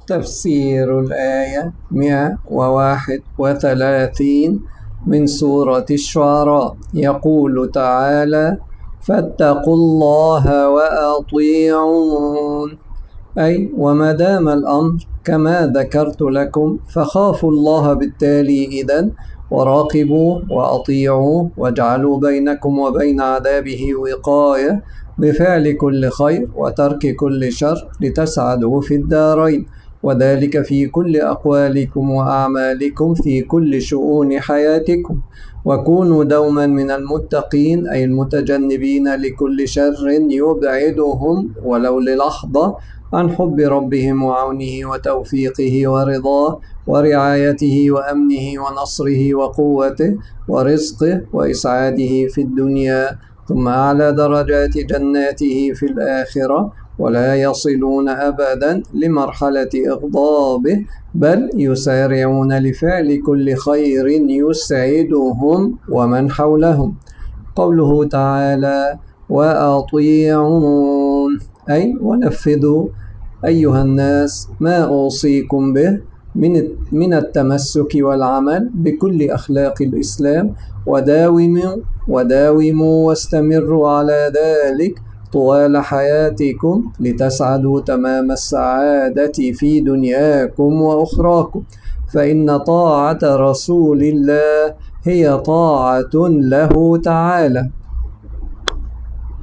تفسير الآية 131 من سورة الشعراء. يقول تعالى: فاتقوا الله وأطيعون، أي وما دام الأمر كما ذكرت لكم فخافوا الله بالتالي إذن، وراقبوه وأطيعوه، واجعلوا بينكم وبين عذابه وقاية بفعل كل خير وترك كل شر لتسعدوا في الدارين، وذلك في كل أقوالكم وأعمالكم في كل شؤون حياتكم. وكونوا دوما من المتقين، أي المتجنبين لكل شر يبعدهم ولو للحظة عن حب ربهم وعونه وتوفيقه ورضاه ورعايته وأمنه ونصره وقوته ورزقه وإسعاده في الدنيا، ثم أعلى درجات جناته في الآخرة، ولا يصلون أبدا لمرحلة إغضابه، بل يسارعون لفعل كل خير يسعدهم ومن حولهم. قوله تعالى: وأطيعون، أي ونفذوا أيها الناس ما أوصيكم به من التمسك والعمل بكل أخلاق الإسلام، وداوموا واستمروا على ذلك طوال حياتكم لتسعدوا تمام السعادة في دنياكم وأخراكم، فإن طاعة رسول الله هي طاعة له تعالى.